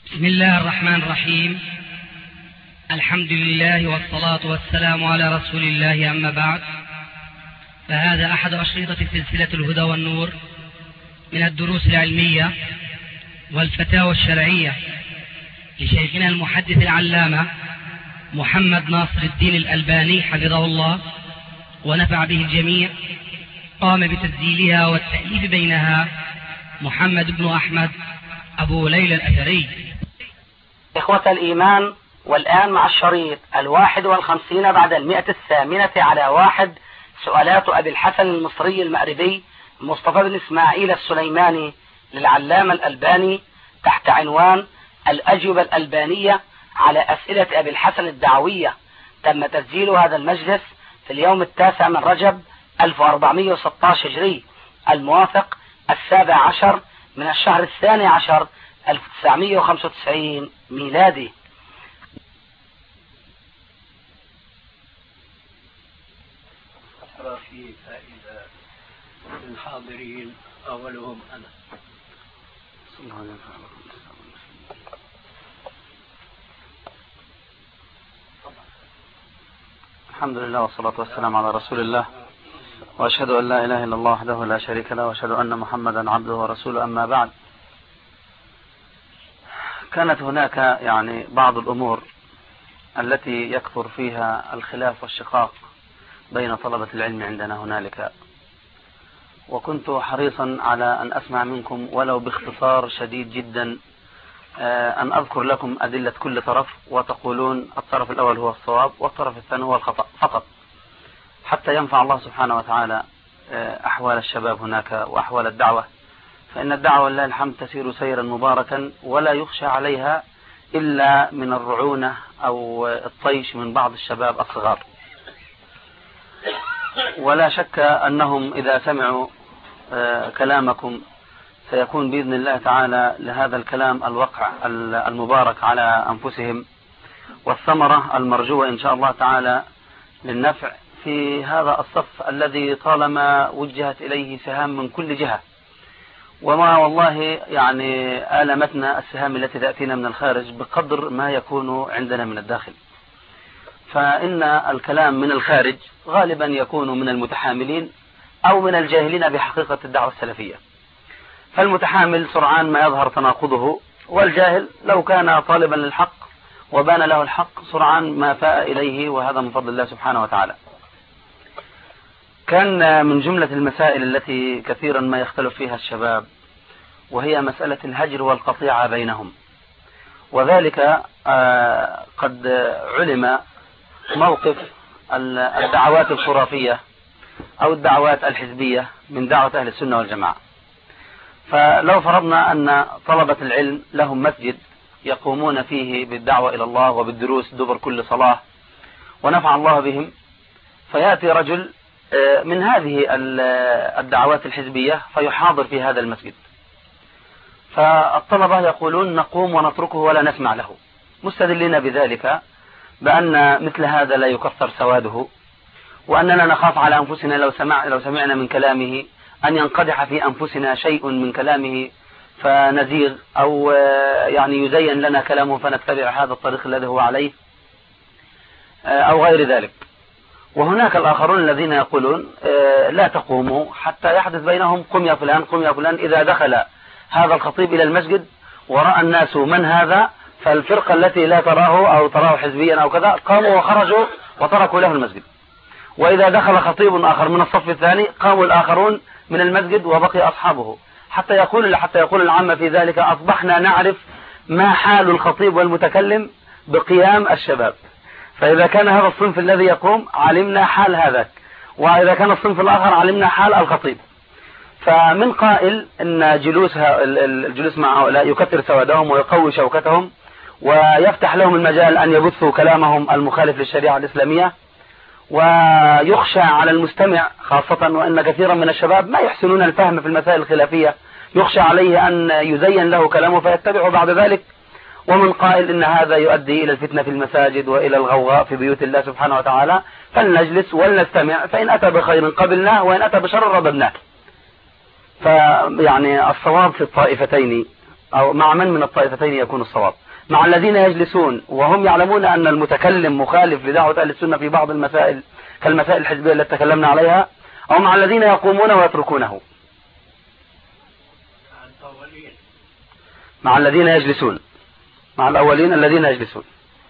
بسم الله الرحمن الرحيم. الحمد لله والصلاة والسلام على رسول الله، أما بعد، فهذا أحد أشرطة سلسلة الهدى والنور من الدروس العلمية والفتاوى الشرعية لشيخنا المحدث العلامة محمد ناصر الدين الألباني حفظه الله ونفع به الجميع. قام بتسجيلها والتأليف بينها محمد بن أحمد أبو ليلى الأثري. إخوة الإيمان، والآن مع الشريط 51 بعد 108 على 1 سؤالات أبي الحسن المصري المأربي مصطفى بن إسماعيل السليماني للعلامة الألباني تحت عنوان الأجوبة الألبانية على أسئلة أبي الحسن الدعوية. تم تسجيل هذا المجلس في اليوم 9 من رجب 1416 هجري، الموافق 17 من الشهر 12 1995 ميلادي. في فائدة للحاضرين أولهم أنا. الحمد لله والصلاة والسلام على رسول الله، وأشهد أن لا إله إلا الله وحده لا شريك له، وأشهد أن محمدا عبده ورسوله، أما بعد. كانت هناك بعض الأمور التي يكثر فيها الخلاف والشقاق بين طلبة العلم عندنا هنالك، وكنت حريصا على أن أسمع منكم ولو باختصار شديد جدا أن أذكر لكم أدلة كل طرف، وتقولون الطرف الأول هو الصواب والطرف الثاني هو الخطأ فقط، حتى ينفع الله سبحانه وتعالى أحوال الشباب هناك وأحوال الدعوة. فإن الدعوة لله الحمد تسير سيرا مباركا، ولا يخشى عليها إلا من الرعونة أو الطيش من بعض الشباب الصغار. ولا شك أنهم إذا سمعوا كلامكم سيكون بإذن الله تعالى لهذا الكلام الوقع المبارك على أنفسهم، والثمرة المرجوة إن شاء الله تعالى للنفع في هذا الصف الذي طالما وجهت إليه سهام من كل جهة. وما والله آلمتنا السهام التي تأتينا من الخارج بقدر ما يكون عندنا من الداخل. فإن الكلام من الخارج غالبا يكون من المتحاملين أو من الجاهلين بحقيقة الدعوة السلفية. فالمتحامل سرعان ما يظهر تناقضه، والجاهل لو كان طالبا للحق وبان له الحق سرعان ما فاء إليه، وهذا من فضل الله سبحانه وتعالى. كان من جملة المسائل التي كثيرا ما يختلف فيها الشباب وهي مسألة الهجر والقطيعة بينهم، وذلك قد علم موقف الدعوات الخرافية أو الدعوات الحزبية من دعوة أهل السنة والجماعة. فلو فرضنا أن طلبة العلم لهم مسجد يقومون فيه بالدعوة إلى الله وبالدروس دبر كل صلاة ونفع الله بهم، فيأتي رجل من هذه الدعوات الحزبية فيحاضر في هذا المسجد، فالطلبة يقولون نقوم ونتركه ولا نسمع له، مستدلين بذلك بأن مثل هذا لا يكثر سواده، وأننا نخاف على أنفسنا لو سمعنا من كلامه أن ينقدح في أنفسنا شيء من كلامه فنزيغ، أو يزين لنا كلامه فنتبع هذا الطريق الذي هو عليه أو غير ذلك. وهناك الآخرون الذين يقولون لا تقوموا حتى يحدث بينهم قم يا فلان قم يا فلان. إذا دخل هذا الخطيب إلى المسجد ورأى الناس من هذا، فالفرقة التي لا تراه أو تراه حزبيا أو كذا قاموا وخرجوا وتركوا له المسجد. وإذا دخل خطيب آخر من الصف الثاني قاموا الآخرون من المسجد وبقي أصحابه، حتى يقول العامة في ذلك أصبحنا نعرف ما حال الخطيب والمتكلم بقيام الشباب. فإذا كان هذا الصنف الذي يقوم علمنا حال هذاك، وإذا كان الصنف الآخر علمنا حال الخطيب. فمن قائل أن الجلوس مع هؤلاء يكثر سوادهم ويقوي شوكتهم ويفتح لهم المجال أن يبثوا كلامهم المخالف للشريعة الإسلامية، ويخشى على المستمع خاصة وأن كثيرا من الشباب ما يحسنون الفهم في المسائل الخلافية، يخشى عليه أن يزين له كلامه فيتبعه بعد ذلك. ومن قائل إن هذا يؤدي إلى الفتنة في المساجد وإلى الغوغاء في بيوت الله سبحانه وتعالى، فلنجلس ولنستمع، فإن أتى بخير قبلناه وإن أتى بشر رددناه. الصواب في الطائفتين أو مع من من الطائفتين يكون الصواب؟ مع الذين يجلسون وهم يعلمون أن المتكلم مخالف لدعوة أهل السنة في بعض المسائل كالمسائل الحزبية التي تكلمنا عليها، أو مع الذين يقومون ويتركونه؟ مع الذين يجلسون، مع الأولين الذين يجلسون.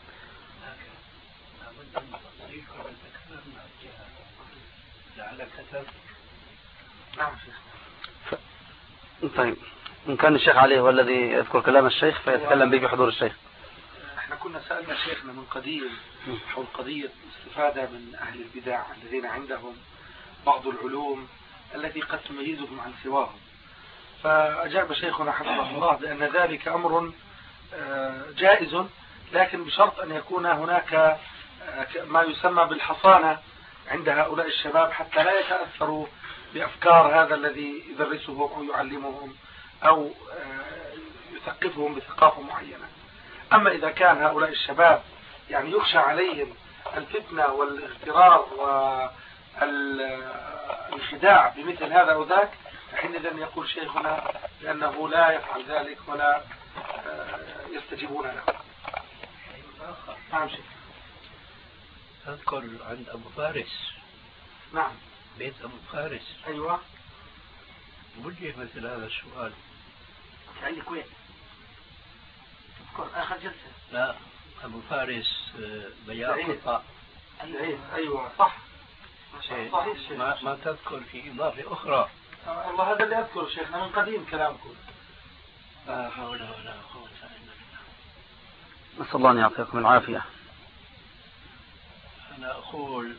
طيب إن كان الشيخ علي هو الذي يذكر كلام الشيخ فيتكلم به في حضور الشيخ. احنا كنا سألنا شيخنا من قديم حول قضية الاستفادة من أهل البدع الذين عندهم بعض العلوم التي قد تميزهم عن سواهم، فأجاب شيخنا حفظه الله بأن ذلك أمر جائز، لكن بشرط أن يكون هناك ما يسمى بالحصانة عند هؤلاء الشباب حتى لا يتأثروا بأفكار هذا الذي يدرسهم أو يعلمهم أو يثقفهم بثقافة معينة. أما إذا كان هؤلاء الشباب يعني يخشى عليهم الفتنة والاغترار والخداع بمثل هذا أو ذاك، حينئذ يقول شيخنا بأنه لا يفعل ذلك ولا يستجيبون له. نعم شيخ. أذكر عند أبو فارس. نعم. بيت أبو فارس. أيوة. وجه مثل هذا السؤال. عندك وين؟ آخر جلسة. لا أبو فارس بياع قطع. أيوة صح. صحيح. ما تذكر في إضافة أخرى. والله هذا اللي أذكر شيخنا من قديم كلامكم. لا حول ولا قوة إلا بالله. نسأل الله أن يعطيكم العافية. أنا أقول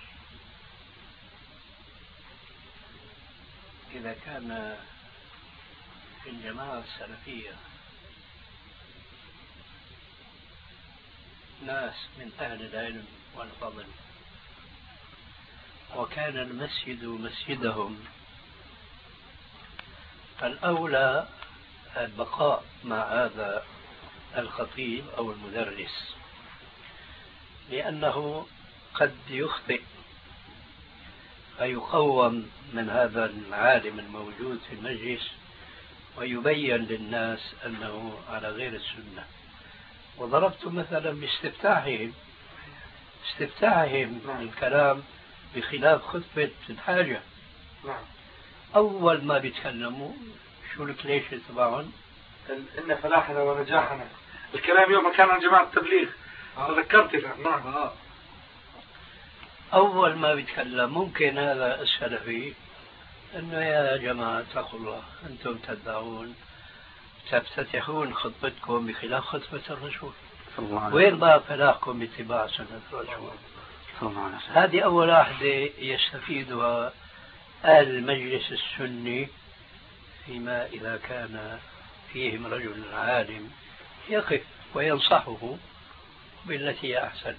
إذا كان في الجماعة السلفية ناس من أهل العلم والفضل وكان المسجد مسجدهم، فالأولى البقاء مع هذا الخطيب أو المدرس، لأنه قد يخطئ فيقوم من هذا العالم الموجود في المجلس ويبين للناس أنه على غير السنة. وضربت مثلا باستفتاحهم الكلام بخلاف خطبة الحاجة. أول ما بيتكلموا شو الكليشة تبعهم؟ إن فلاحنا ونجاحنا، الكلام يوم كان عن جماعة التبليغ. تذكرت له. نعم. أول ما بيتكلم ممكن هذا السلفي أنه يا جماعة اتقوا الله، أنتم تدعون تفتتحون خطبتكم بخلاف خطبة الرسول، وين بقى فلاحكم باتباع سنة الرسول؟ هذه أول واحدة يستفيدها المجلس السني، فيما إذا كان فيهم رجل عالم يقف وينصحه بالتي هي أحسن.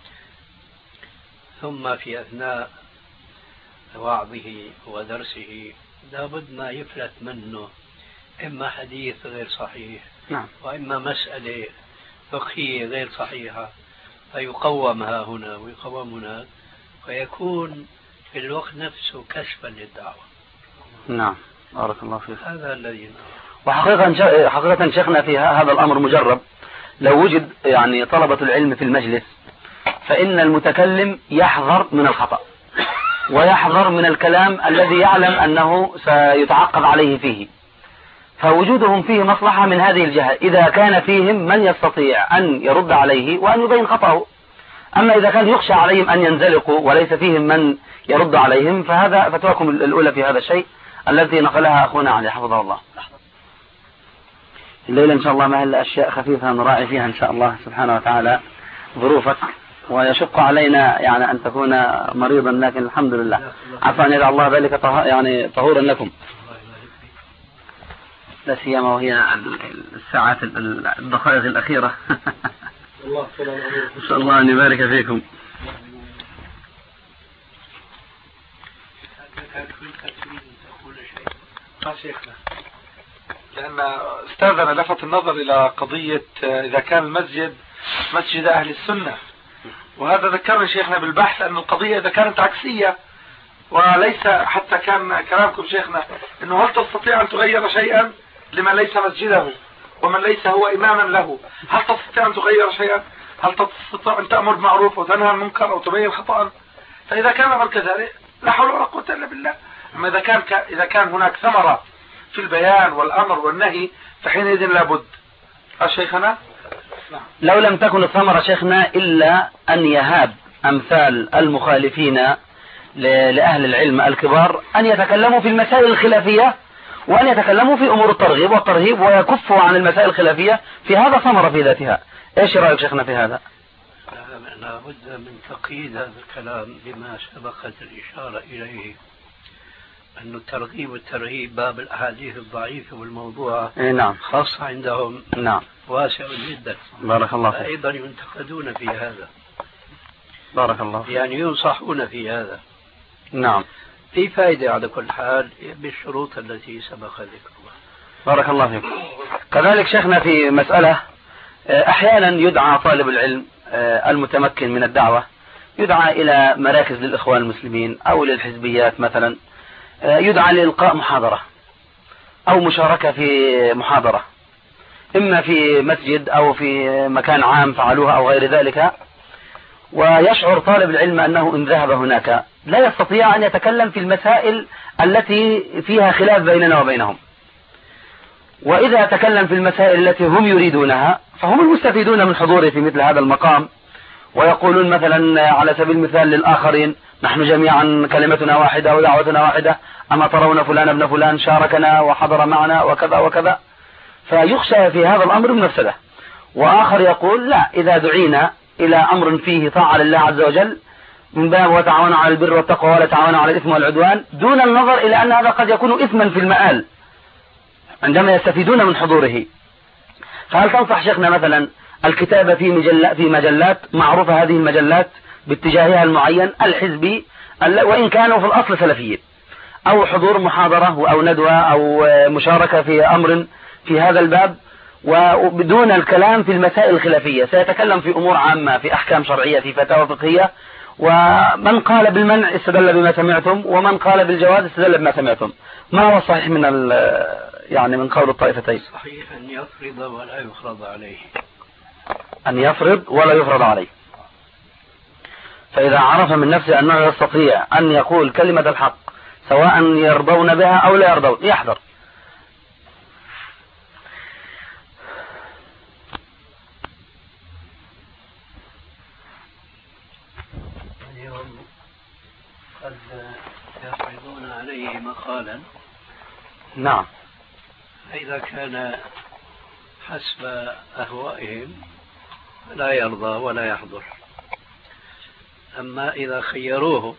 ثم في أثناء وعظه ودرسه لابد ما يفلت منه إما حديث غير صحيح، وإما مسألة فقهية غير صحيحة، فيقومها هنا ويقوم هناك، فيكون في الوقت نفسه كشفا للدعوة. نعم بارك الله فيك. هذا الذي وحقيقة شيخنا في هذا الأمر مجرب. لو وجد يعني طلبة العلم في المجلس فإن المتكلم يحذر من الخطأ ويحذر من الكلام الذي يعلم أنه سيتعقب عليه فيه، فوجودهم فيه مصلحة من هذه الجهة إذا كان فيهم من يستطيع أن يرد عليه وأن يبين خطأه. أما إذا كان يخشى عليهم أن ينزلقوا وليس فيهم من يرد عليهم فهذا فتواكم الأولى في هذا الشيء الذي نقلها أخونا علي حفظه الله. الليلة إن شاء الله ما هي أشياء خفيفة نراعي فيها إن شاء الله سبحانه وتعالى ظروفك، ويشق علينا يعني أن تكون مريضا، لكن الحمد لله عفوا أن يجعل الله ذلك يعني طهورا لكم، لا سيما وهي الساعات الدقائق الأخيرة. إن شاء الله أن يبارك فيكم. شيخنا لأن أستاذنا لفت النظر إلى قضية إذا كان المسجد مسجد أهل السنة، وهذا ذكرني شيخنا بالبحث أن القضية إذا كانت عكسية وليس حتى كان كلامكم شيخنا أنه هل تستطيع أن تغير شيئا لما ليس مسجده ومن ليس هو إماما له، هل تستطيع أن تغير شيئا؟ هل تستطيع أن تأمر بالمعروف وتنهى عن المنكر أو تبين خطأ؟ فإذا كان الأمر كذلك لا حول ولا قوة إلا بالله. أما إذا كان هناك ثمرة في البيان والأمر والنهي فحينئذ لابد. شيخنا لو لم تكن الثمرة شيخنا إلا أن يهاب أمثال المخالفين لأهل العلم الكبار أن يتكلموا في المسائل الخلافية، وأن يتكلموا في أمور الترغيب والترهيب ويكفوا عن المسائل الخلافية، في هذا ثمرة في ذاتها. إيش رأيك شيخنا في هذا؟ لابد من تقييد هذا الكلام بما سبقت الإشارة إليه، أن الترغيب والترهيب باب الأحاديث الضعيفة والموضوع نعم خاصة عندهم نعم واسع جدا. بارك الله فيك. أيضا ينتقدون في هذا. بارك الله فيك. يعني ينصحون في هذا. نعم. في فائدة على كل حال بالشروط التي سبق ذكرها. بارك الله فيك. كذلك شيخنا في مسألة أحيانا يدعى طالب العلم المتمكن من الدعوة يدعى إلى مراكز للإخوان المسلمين أو للحزبيات مثلا، يدعى لإلقاء محاضرة أو مشاركة في محاضرة، إما في مسجد أو في مكان عام فعلوها أو غير ذلك، ويشعر طالب العلم أنه إن ذهب هناك لا يستطيع أن يتكلم في المسائل التي فيها خلاف بيننا وبينهم، وإذا تكلم في المسائل التي هم يريدونها فهم المستفيدون من حضوره في مثل هذا المقام، ويقولون مثلا على سبيل المثال للآخرين نحن جميعا كلمتنا واحدة ودعوتنا واحدة، أما ترون فلان ابن فلان شاركنا وحضر معنا وكذا وكذا، فيخشى في هذا الأمر مفسدة. وآخر يقول لا، إذا دعينا إلى أمر فيه طاعة لله عز وجل من باب وتعاونوا على البر والتقوى ولا تعاونوا على الإثم والعدوان، دون النظر إلى أن هذا قد يكون إثما في المآل عندما يستفيدون من حضوره. فهل تنصح شيخنا مثلا الكتابة في مجلات معروفة، هذه المجلات باتجاهها المعين الحزبي وإن كانوا في الأصل سلفيين، أو حضور محاضرة أو ندوة أو مشاركة في أمر في هذا الباب، وبدون الكلام في المسائل الخلافية، سيتكلم في أمور عامة، في أحكام شرعية، في فتاوى فقهية، ومن قال بالمنع استدل بما سمعتم، ومن قال بالجواز استدل بما سمعتم. ما هو الصحيح من قول الطائفتين؟ صحيح أن يفرض ولا يفرض عليه. أن يفرض ولا يفرض عليه. فإذا عرف من نفسه أنه يستطيع أن يقول كلمة الحق سواء يرضون بها أو لا يرضون يحذر. اليوم قد يفرضون عليه مقالا، نعم، فإذا كان حسب أهوائهم لا يرضى ولا يحضر. أما إذا خيروه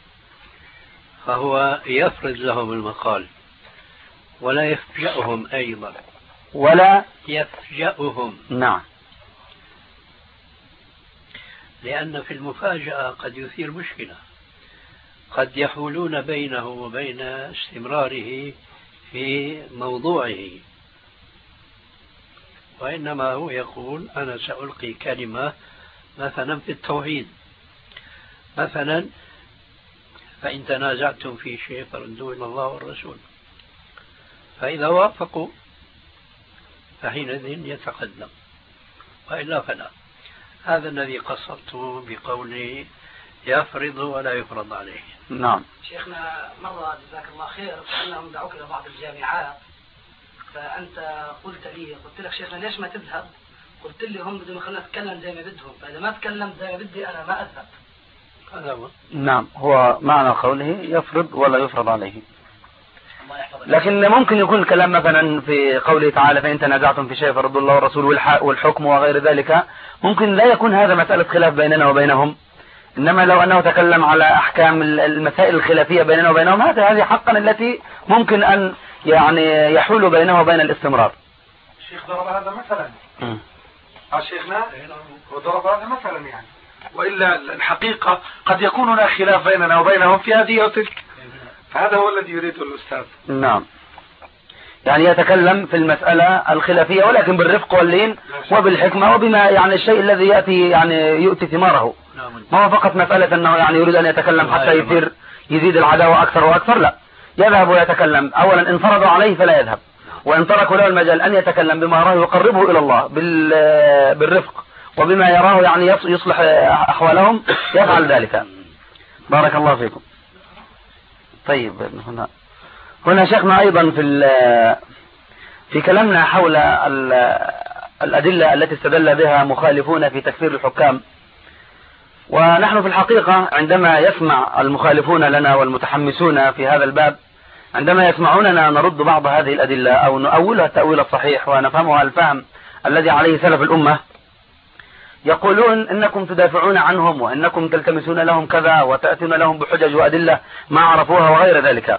فهو يفرض لهم المقال ولا يفجأهم أيضا، ولا يفجأهم. نعم، لأن في المفاجأة قد يثير مشكلة، قد يحولون بينه وبين استمراره في موضوعه، وإنما هو يقول أنا سألقي كلمة مثلا في التوحيد مثلا، فإن تنازعتم في شيء فردوه إلى الله والرسول، فإذا وافقوا فحينئذ يتقدم، وإلا فلا. هذا الذي قصدته بقولي يفرض ولا يفرض عليه. نعم. شيخنا مرة جزاك الله خير أنهم دعوك إلى بعض الجامعات، فأنت قلت لك شيخنا ليش ما تذهب؟ قلت لي هم بدهم يخلونا نتكلم زي ما بدهم، فإذا ما تكلم زي ما بدي أنا ما أذهب. هذا هو. نعم، هو معنى قوله يفرض ولا يفرض عليه. لكن ممكن يكون الكلام مثلا في قوله تعالى فإن تنازعتم في شيء فردوا الله والرسول والحكم وغير ذلك، ممكن لا يكون هذا مسألة خلاف بيننا وبينهم، إنما لو أنه تكلم على أحكام المسائل الخلافية بيننا وبينهم، هذه حقا التي ممكن أن يحول بينه وبين الاستمرار. الشيخ ضرب هذا مثلا. شيخنا وضرب هذا مثلا وإلا الحقيقة قد يكون هناك خلاف بيننا وبينهم في هذه وتلك، فهذا هو الذي يريده الأستاذ. نعم، يتكلم في المسألة الخلافية ولكن بالرفق واللين وبالحكمة وبما الشيء الذي يأتي يؤتي ثماره. ما هو فقط مسألة أنه يريد أن يتكلم حتى يزيد العداوة أكثر وأكثر، لا، يذهب ويتكلم. أولا إن فرضوا عليه فلا يذهب، وإن تركوا له المجال أن يتكلم بما يراه يقربه إلى الله بالرفق وبما يراه يعني يصلح أحوالهم يفعل ذلك. بارك الله فيكم. طيب هنا شيخنا أيضا في كلامنا حول الأدلة التي استدل بها مخالفون في تكفير الحكام، ونحن في الحقيقة عندما يسمع المخالفون لنا والمتحمسون في هذا الباب عندما يسمعوننا نرد بعض هذه الأدلة أو نؤولها التأويل الصحيح ونفهمها الفهم الذي عليه سلف الأمة، يقولون إنكم تدافعون عنهم وإنكم تلتمسون لهم كذا وتأتون لهم بحجج وأدلة ما عرفوها وغير ذلك.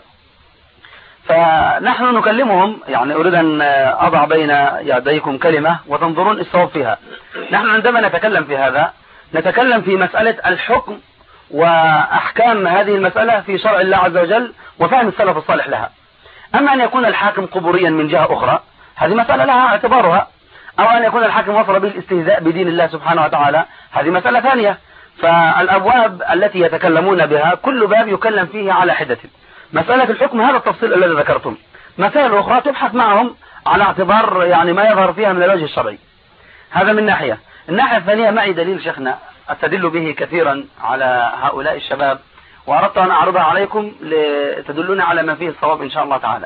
فنحن نكلمهم، يعني أريد أن أضع بين يديكم كلمة وتنظرون الصواب فيها. نحن عندما نتكلم في هذا نتكلم في مسألة الحكم وأحكام هذه المسألة في شرع الله عز وجل وفهم السلف الصالح لها. أما أن يكون الحاكم قبوريا من جهة أخرى هذه مسألة لها اعتبارها، أو أن يكون الحاكم وصل بالاستهزاء بدين الله سبحانه وتعالى هذه مسألة ثانية. فالأبواب التي يتكلمون بها كل باب يكلم فيه على حدة. مسألة الحكم هذا التفصيل الذي ذكرتم، مسائل أخرى تبحث معهم على اعتبار يعني ما يظهر فيها من الوجه الشرعي. هذا من ناحية. الناحية الثانية معي دليل شيخنا أستدل به كثيرا على هؤلاء الشباب، وأردت أن أعرضها عليكم لتدلون على ما فيه الصواب إن شاء الله تعالى.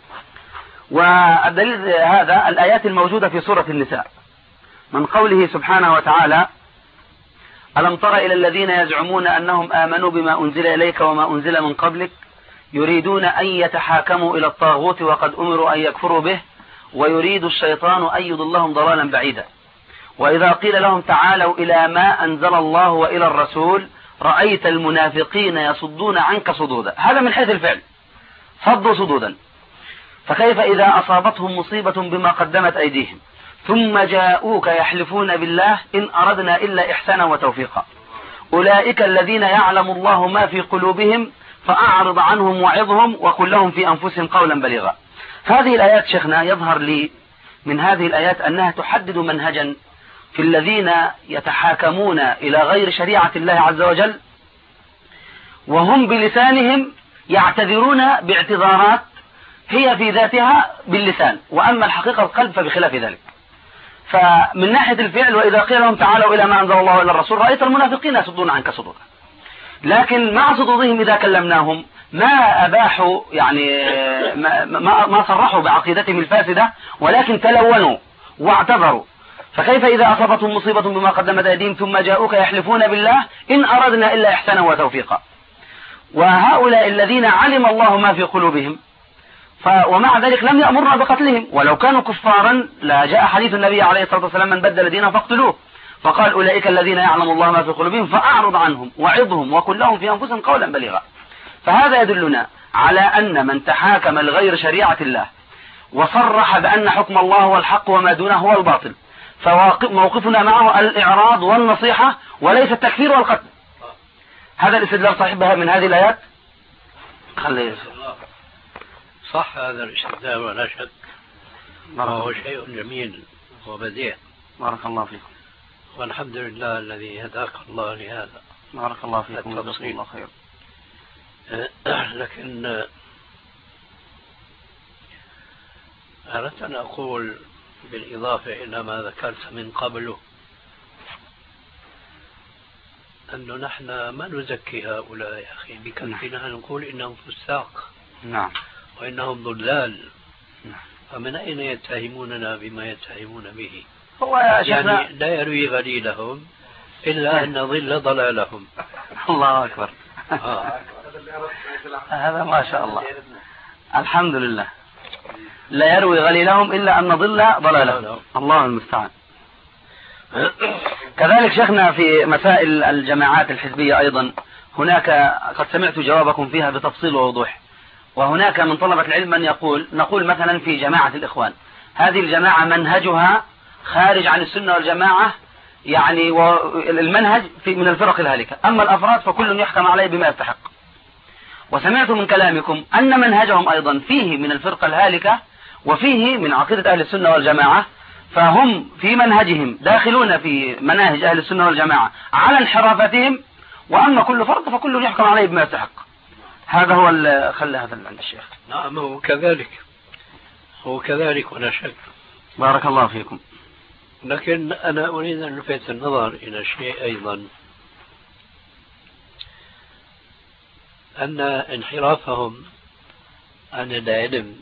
والدليل هذا الآيات الموجودة في سورة النساء من قوله سبحانه وتعالى: ألم تر إلى الذين يزعمون أنهم آمنوا بما أنزل إليك وما أنزل من قبلك يريدون أن يتحاكموا إلى الطاغوت وقد أمروا أن يكفروا به ويريد الشيطان أن يضلهم ضلالا بعيدا وإذا قيل لهم تعالوا إلى ما أنزل الله وإلى الرسول رأيت المنافقين يصدون عنك صدودا. هذا من حيث الفعل، صدوا صدودا. فكيف إذا أصابتهم مصيبة بما قدمت أيديهم ثم جاءوك يحلفون بالله إن أردنا إلا إحسانا وتوفيقا أولئك الذين يعلم الله ما في قلوبهم فأعرض عنهم وعظهم وقل لهم في أنفسهم قولا بليغا. هذه الآيات شيخنا يظهر لي من هذه الآيات أنها تحدد منهجا في الذين يتحاكمون إلى غير شريعة الله عز وجل وهم بلسانهم يعتذرون باعتذارات هي في ذاتها باللسان، وأما الحقيقة القلب فبخلاف ذلك. فمن ناحية الفعل وإذا قيل لهم تعالوا إلى ما أنزل الله وإلى الرسول رأيت المنافقين يصدون عنك صدودا، لكن مع صدودهم إذا كلمناهم ما أباحوا يعني ما صرحوا بعقيدتهم الفاسدة ولكن تلونوا واعتذروا. فكيف إذا أصابتهم مصيبة بما قدمت أيديهم ثم جاءوك يحلفون بالله إن أردنا إلا إحسانا وتوفيقا. وهؤلاء الذين علم الله ما في قلوبهم ومع ذلك لم يأمرنا بقتلهم، ولو كانوا كفارا لا جاء حديث النبي عليه الصلاة والسلام من بدل دينه فاقتلوه، فقال أولئك الذين يعلم الله ما في قلوبهم فأعرض عنهم وعظهم وقل لهم في أنفسهم قولا بليغا. فهذا يدلنا على أن من تحاكم لغير شريعة الله وصرح بأن حكم الله هو الحق وما دونه هو الباطل فموقفنا معه الإعراض والنصيحة وليس التكفير والقتل. هذا الاستدلال صحيح من هذه الآيات؟ صح هذا الاستدلال ولا شك، وهو شيء جميل وبديع. بارك الله فيكم. والحمد لله الذي هداك الله لهذا. بارك الله فيكم وجزاكم الله خير. لكن أردت أن أقول بالإضافة إلى ما ذكرت من قبله أنه نحن ما نزكي هؤلاء يا أخي بكفنا نقول إنهم فساق. نعم. وإنهم ضلال. نعم. فمن أين يتهموننا بما يتهمون به؟ هو يا يعني لا يروي غليلهم إلا أن ضل ضلالهم. الله أكبر. هذا ما شاء الله. الحمد لله. لا يروي غليلهم إلا أن ضل ضلالهم. الله المستعان. كذلك شيخنا في مسائل الجماعات الحزبية أيضا هناك قد سمعت جوابكم فيها بتفصيل ووضوح. وهناك من طلبة العلم من نقول مثلا في جماعة الإخوان هذه الجماعة منهجها خارج عن السنة والجماعة، يعني المنهج من الفرق الهالكة، أما الأفراد فكل يحكم عليه بما يستحق. وسمعت من كلامكم أن منهجهم أيضا فيه من الفرقة الهالكة وفيه من عقيدة أهل السنة والجماعة، فهم في منهجهم داخلون في مناهج أهل السنة والجماعة على انحرافتهم، وأما كل فرق فكل يحكم عليه بما يستحق. هذا هو خلى هذا عند الشيخ. نعم هو كذلك. وكذلك ولا شك. بارك الله فيكم. لكن أنا أريد أن ألفت النظر إلى شيء أيضا، أن انحرافهم عن العلم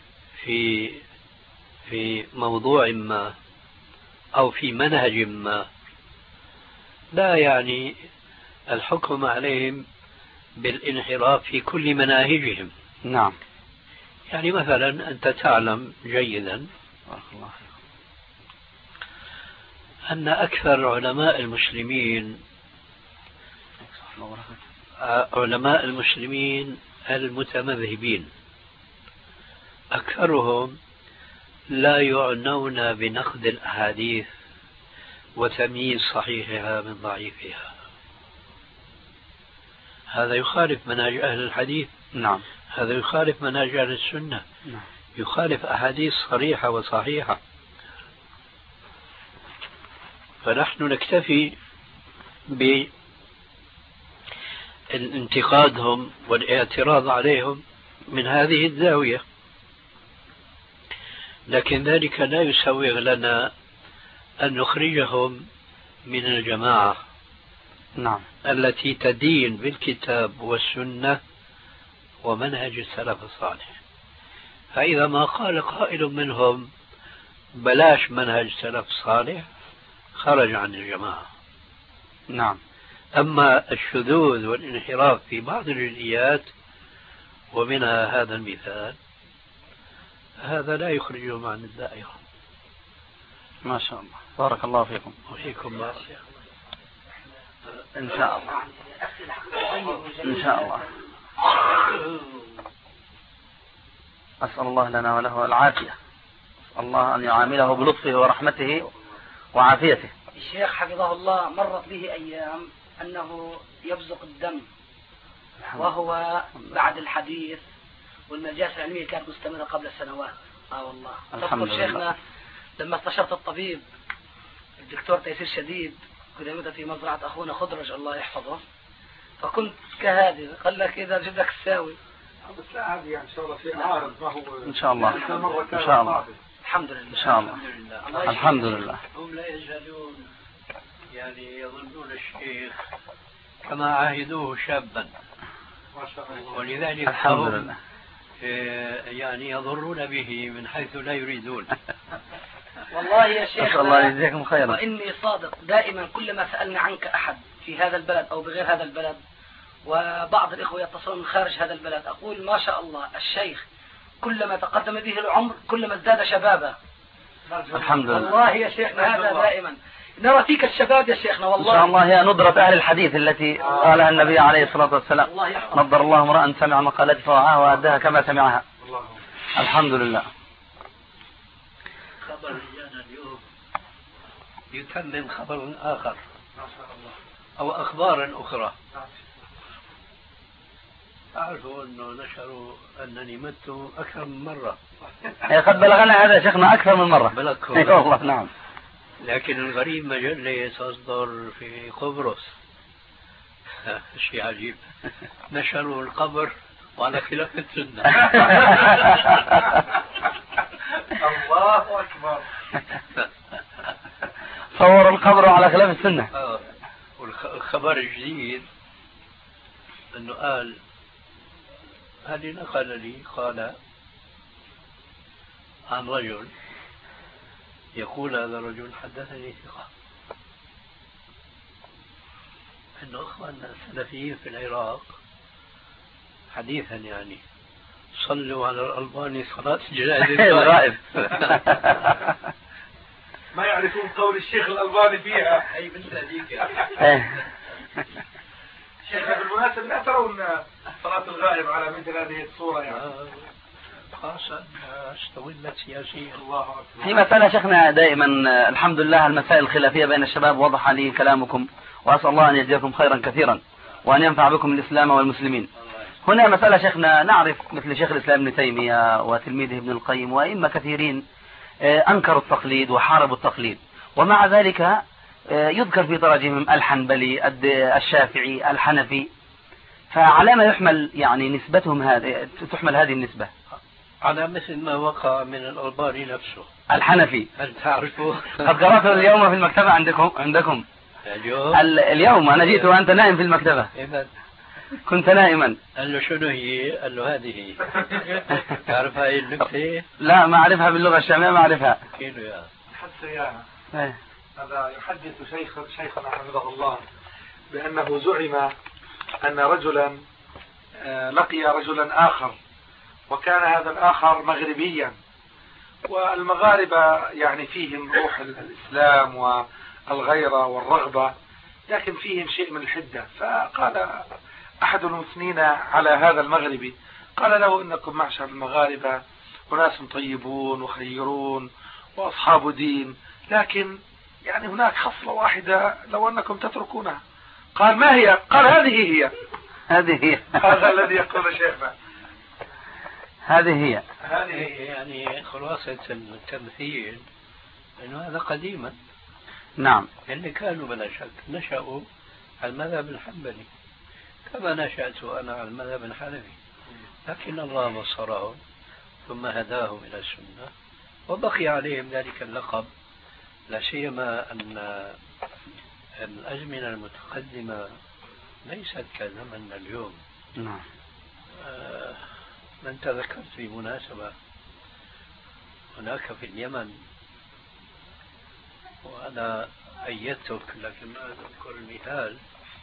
في موضوع ما أو في منهج ما لا يعني الحكم عليهم بالانحراف في كل مناهجهم. نعم. يعني مثلا أنت تعلم جيدا أن أكثر علماء المسلمين المتمذهبين أكثرهم لا يعنون بنقد الأحاديث وتمييز صحيحها من ضعيفها. هذا يخالف منهج أهل الحديث. نعم. هذا يخالف منهج أهل السنة. نعم. يخالف أحاديث صريحة وصحيحة. فنحن نكتفي بانتقادهم والاعتراض عليهم من هذه الزاوية، لكن ذلك لا يسوغ لنا أن نخرجهم من الجماعة. نعم. التي تدين بالكتاب والسنة ومنهج السلف الصالح. فإذا ما قال قائل منهم بلاش منهج السلف الصالح خرج عن الجماعة. نعم. أما الشذوذ والانحراف في بعض الجزئيات ومنها هذا المثال، هذا لا يخرجهم عن الدائرة. ما شاء الله. بارك الله فيكم. وفيكم بارك. إن شاء الله. إن شاء الله. أسأل الله لنا وله العافية. أسأل الله أن يعامله بلطفه ورحمته وعافيته. الشيخ حفظه الله مرت به أيام أنه يبزق الدم وهو بعد الحديث والمجالس العلمية كانت مستمرة قبل سنوات. والله الحمد لله. شيخنا لما استشرت الطبيب الدكتور تيسير شديد كنت في مزرعة أخونا خضرج الله يحفظه، فكنت كهذه قال لك إذا جد لك الساوي بس لا عادي يعني إن شاء الله في عارض ما هو إن شاء الله. إن شاء الله. الحمد لله. إن شاء الله. الحمد لله. هم لا يزالون يعني يظنون الشيخ كما عاهدوه شابا، ما شاء الله. ولذلك الحمد لله. يعني يضرون به من حيث لا يريدون. والله يا شيخ أسأل الله يجزيكم خيرا. وإني صادق دائما كلما سألنا عنك أحد في هذا البلد أو بغير هذا البلد وبعض الإخوة يتصلون من خارج هذا البلد أقول ما شاء الله الشيخ كلما تقدم به العمر كلما ازداد شبابا. الحمد لله. والله يا شيخنا هذا دائما نرى فيك الشباب يا شيخنا. والله إن شاء الله هي ندرة أهل الحديث التي قالها النبي عليه الصلاة والسلام. نضر الله امرأ سمع مقالات فوعاها وأداها كما سمعها. الحمد لله. خبر جانا اليوم يتمم خبر آخر أو أخبارا أخرى. أعرفوا أنه نشروا أنني مت أكثر من مرة. قد بلغنا هذا شيخنا أكثر من مرة. بلغكم. والله نعم. لكن الغريب مجلة تصدر في قبرص شيء عجيب، نشروا القبر وعلى خلاف السنة. الله أكبر. صور القبر على خلاف السنة. والخبر الجديد أنه قال هل نقل لي قال عن رجل يقول هذا الرجل حدثني ثقة أنه أخواننا السلفيين في العراق حديثا يعني صلوا على الألباني صلاة جنازة الغائب. ما يعرفون قول الشيخ الألباني فيها. أي مثل هذيك. شيخ بالمناسبة لا ترون صلاة الغائب على مثل هذه الصورة يعني. خاصة استولت سياسيا. الله أكبر. في مسألة شيخنا دائما الحمد لله المسائل الخلافية بين الشباب وضح لي كلامكم، وأسأل الله أن يجزيكم خيرا كثيرا وأن ينفع بكم الإسلام والمسلمين. هنا مسألة شيخنا نعرف مثل شيخ الإسلام ابن تيمية وتلميذه ابن القيم وإما كثيرين أنكروا التقليد وحاربوا التقليد، ومع ذلك يذكر في تراجمهم الحنبلي الشافعي الحنفي، فعلى ما يحمل يعني نسبتهم هذه تحمل هذه النسبة؟ على مثل ما وقع من الألباني نفسه الحنفي. هل تعرفه؟ قد قرأته اليوم في المكتبة عندكم اليوم أنا جئت وأنت نائم في المكتبة. كنت نائما. قال له شنو هي؟ قال له هذه هي. تعرف هاي النكتة؟ لا ما أعرفها باللغة الشامية، ما أعرفها. كيلو يا حتى إياها. هذا يحدث شيخنا حفظه الله بأنه زعم أن رجلا لقي رجلا آخر، وكان هذا الآخر مغربيا، والمغاربة يعني فيهم روح الإسلام والغيرة والرغبة، لكن فيهم شيء من الحدة. فقال أحد المثنين على هذا المغربي، قال له إنكم معشر المغاربة وناس طيبون وخيرون وأصحاب دين، لكن يعني هناك خصلة واحدة لو أنكم تتركونها. قال ما هي؟ قال هذه هي. هذا الذي يقول شيخنا. هذه هي يعني خلاصة التمثيل أنه هذا قديما. نعم. اللي كانوا بلا شك نشأوا على المذهب الحنبلي كما نشأت أنا على المذهب الحنفي، لكن الله بصرهم ثم هداهم إلى السنة وبقي عليهم ذلك اللقب، لا سيما أن الأزمنة المتقدمة ليست كزمن اليوم. نعم. من تذكرت في مناسبة هناك في اليمن، وأنا أيدتك لكن ما أذكر المثال.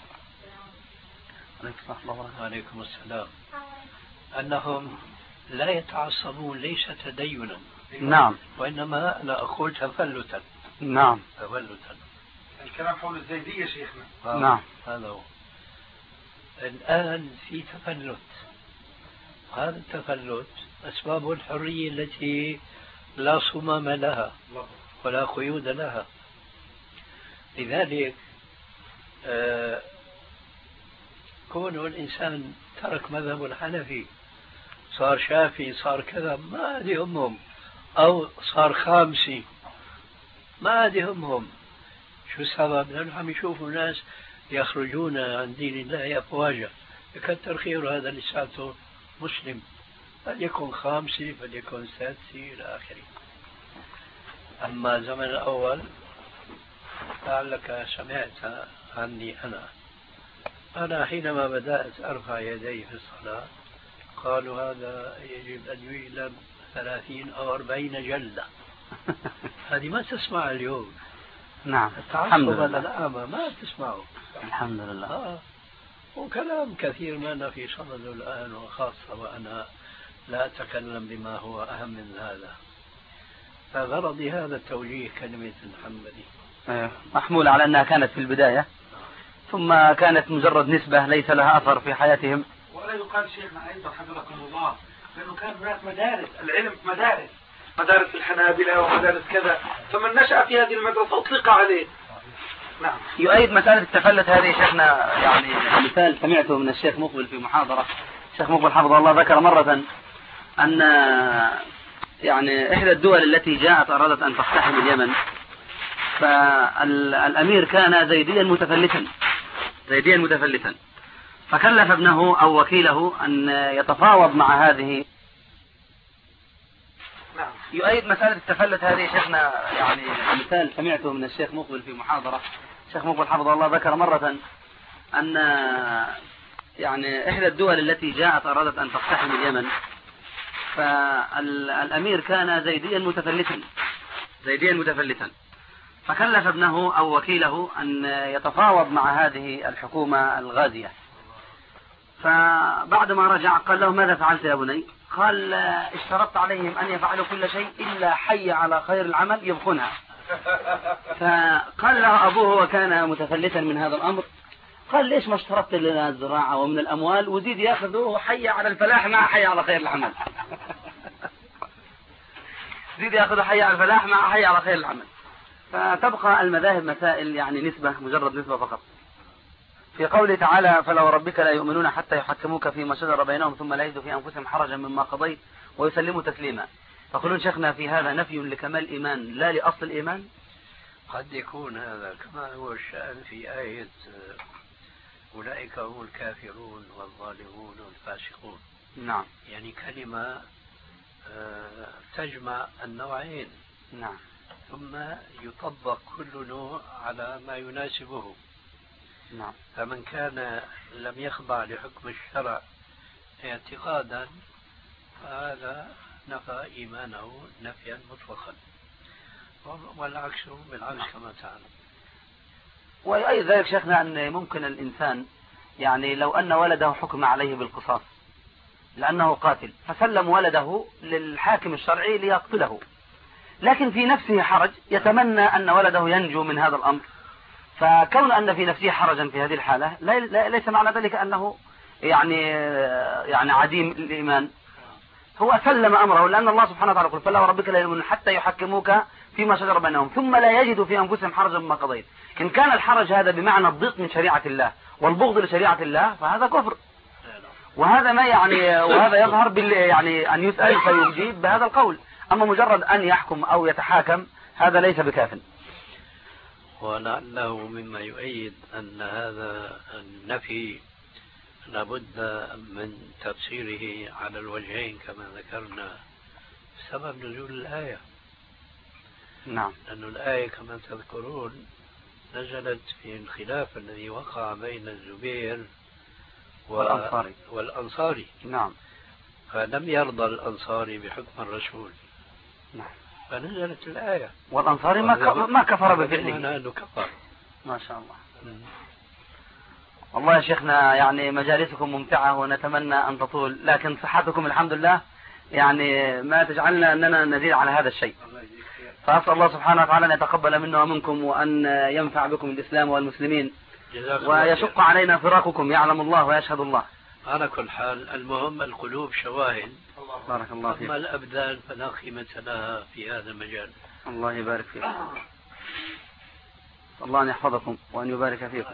عليكم السلام. أنهم لا يتعصبون ليس تدينا. نعم. وإنما أنا أقول تفلتا. نعم. تفلتا. الكلام حول الزيدية شيخنا. نعم. هذا هو. الآن في تفلت، هذا التفلت أسباب الحرية التي لا صمام لها ولا قيود لها. لذلك كونه الإنسان ترك مذهب الحنفي صار شافعي صار كذا ما يهمهم، أو صار خامسي ما يهمهم. شو السبب؟ لأنهم عم يشوفوا ناس يخرجون عن دين الله أفواجا، يكتر خير هذا لساته مسلم، فليكن خامسي فليكن سادسي إلى آخره. أما زمن الأول لعلك سمعت عني أنا حينما بدأت أرفع يدي في الصلاة قالوا هذا يجب أن يجلب 30 أو 40 جلدة. هذه ما تسمع اليوم. نعم. التعصب الأعمى ما تسمعه. الحمد لله. وكلام كثير ما في صدد الآن، وخاصة وأنا لا أتكلم بما هو أهم من هذا. فغرضي هذا التوجيه كلمة الحنبلي محمول على أنها كانت في البداية ثم كانت مجرد نسبة ليس لها أثر في حياتهم. ولا يقال شيخنا أيضا حفظكم الله لأنه كان هناك مدارس العلم، مدارس الحنابلة ومدارس كذا، فمن نشأ في هذه المدرسة أطلق عليه. نعم. يؤيد مسألة التفلت هذه شيخنا، يعني مثال سمعته من الشيخ مقبل في محاضرة. الشيخ مقبل حفظه الله ذكر مرة أن يعني إحدى الدول التي جاءت أرادت أن تقتحم اليمن، فالأمير كان زيديا متفلتا، فكلف ابنه أو وكيله أن يتفاوض مع هذه. نعم. يؤيد مسألة التفلت هذه شيخنا، يعني مثال سمعته من الشيخ مقبل في محاضرة. الشيخ مقبل حفظه الله ذكر مرة أن يعني إحدى الدول التي جاءت أرادت أن تقتحم اليمن، فالأمير كان زيديا متفلتا، فكلف ابنه أو وكيله أن يتفاوض مع هذه الحكومة الغازية. فبعد ما رجع قال له ماذا فعلت يا بني؟ قال اشترطت عليهم أن يفعلوا كل شيء إلا حي على خير العمل يبقونها. فقال له أبوه وكان متفلتا من هذا الأمر، قال ليش ما اشترطت لنا الزراعة ومن الأموال وزيد يأخذه حي على الفلاح مع حي على خير العمل. زيد يأخذه حي على الفلاح مع حي على خير العمل. فتبقى المذاهب مسائل يعني نسبة، مجرد نسبة فقط. في قوله تعالى فلو ربك لا يؤمنون حتى يحكموك فيما شجر بينهم ثم لا يجدوا في أنفسهم حرجا مما قضيت ويسلموا تسليما. فقولون شيخنا في هذا نفي لكمال الإيمان لا لأصل الإيمان؟ قد يكون هذا كما هو الشأن في آية أولئك هم الكافرون والظالمون والفاسقون. نعم. يعني كلمة تجمع النوعين. نعم. ثم يطبق كل نوع على ما يناسبه. نعم. فمن كان لم يخضع لحكم الشرع اعتقادا فهذا نفى إيمانه نفيا مطلقا، والعكس بالعكس كما تعلم. وأي ذلك شيخنا أن ممكن الإنسان يعني لو أن ولده حكم عليه بالقصاص لأنه قاتل فسلم ولده للحاكم الشرعي ليقتله، لكن في نفسه حرج يتمنى أن ولده ينجو من هذا الأمر، فكون أن في نفسه حرجا في هذه الحالة ليس معنى ذلك أنه يعني عديم الإيمان، هو سلم أمره، لأن الله سبحانه وتعالى يقول فلا وربك لا يؤمنون حتى يحكموك فيما شجر بينهم ثم لا يجدوا في أنفسهم حرجا مما قضيت. إن كان الحرج هذا بمعنى الضيق من شريعة الله والبغض لشريعة الله فهذا كفر، وهذا ما يعني وهذا يظهر يعني أن يسأل فيجيب بهذا القول، أما مجرد أن يحكم أو يتحاكم هذا ليس بكاف. ولعله مما يؤيد أن هذا النفي لابد من تفسيره على الوجهين كما ذكرنا سبب نزول الآية. نعم. لأن الآية كما تذكرون نزلت في الخلاف الذي وقع بين الزبير والأنصاري. نعم. فلم يرضى الأنصاري بحكم الرسول. نعم. فنزلت الآية. والأنصاري ما كفر بفعله. ما شاء الله. والله يا شيخنا يعني مجالسكم ممتعة ونتمنى أن تطول، لكن صحتكم الحمد لله يعني ما تجعلنا أننا نزيد على هذا الشيء، فأسأل الله سبحانه وتعالى أن يتقبل منا ومنكم وأن ينفع بكم الإسلام والمسلمين ويشق علينا فراقكم، يعلم الله ويشهد الله. على كل حال المهم القلوب شواهد. بارك الله فيك. أما الأبدان فلا قيمة لها في هذا المجال. الله يبارك فيك. الله أن يحفظكم وأن يبارك فيكم.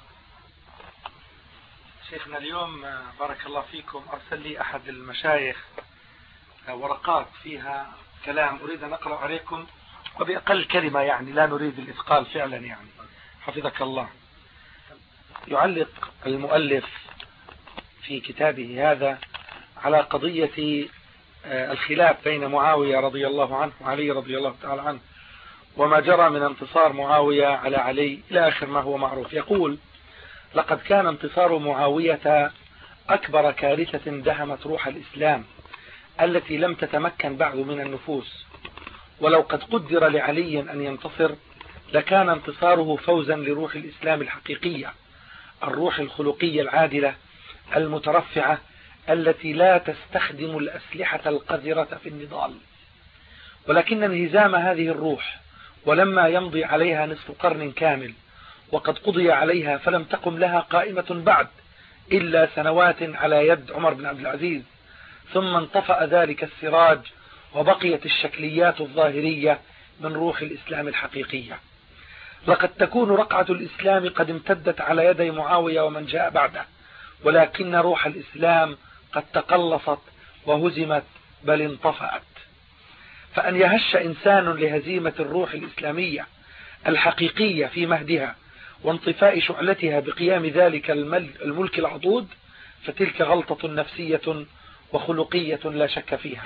شيخنا اليوم بارك الله فيكم أرسل لي أحد المشايخ ورقات فيها كلام أريد أن أقرأ عليكم وبأقل كلمة، يعني لا نريد الإثقال فعلا، يعني حفظك الله. يعلق المؤلف في كتابه هذا على قضية الخلاف بين معاوية رضي الله عنه وعلي رضي الله تعالى عنه وما جرى من انتصار معاوية على علي إلى آخر ما هو معروف. يقول لقد كان انتصار معاوية أكبر كارثة دهمت روح الإسلام التي لم تتمكن بعد من النفوس، ولو قد قدر لعلي أن ينتصر لكان انتصاره فوزا لروح الإسلام الحقيقية، الروح الخلقية العادلة المترفعة التي لا تستخدم الأسلحة القذرة في النضال. ولكن انهزام هذه الروح ولما يمضي عليها نصف قرن كامل وقد قضي عليها فلم تقم لها قائمة بعد إلا سنوات على يد عمر بن عبد العزيز، ثم انطفأ ذلك السراج وبقيت الشكليات الظاهرية من روح الإسلام الحقيقية. لقد تكون رقعة الإسلام قد امتدت على يدي معاوية ومن جاء بعده، ولكن روح الإسلام قد تقلصت وهزمت بل انطفأت. فأن يهش إنسان لهزيمة الروح الإسلامية الحقيقية في مهدها وانطفاء شعلتها بقيام ذلك الملك العضوض فتلك غلطة نفسية وخلقية لا شك فيها.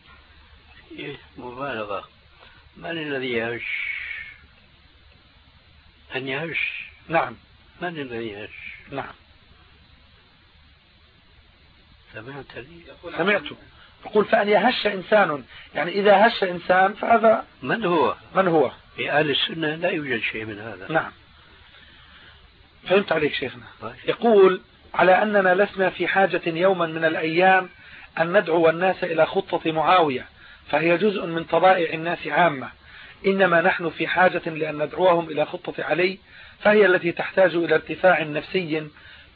مبالغة. من الذي يهش؟ أن يهش. نعم. من الذي يهش؟ نعم. سمعته. يقول فأن يهش إنسان، يعني إذا هش إنسان فهذا من هو؟ من هو؟ في أهل السنة لا يوجد شيء من هذا. نعم. فهمت عليك شيخنا. يقول على أننا لسنا في حاجة يوما من الأيام أن ندعو الناس إلى خطة معاوية فهي جزء من طبائع الناس عامة، إنما نحن في حاجة لأن ندعوهم إلى خطة علي فهي التي تحتاج إلى ارتفاع نفسي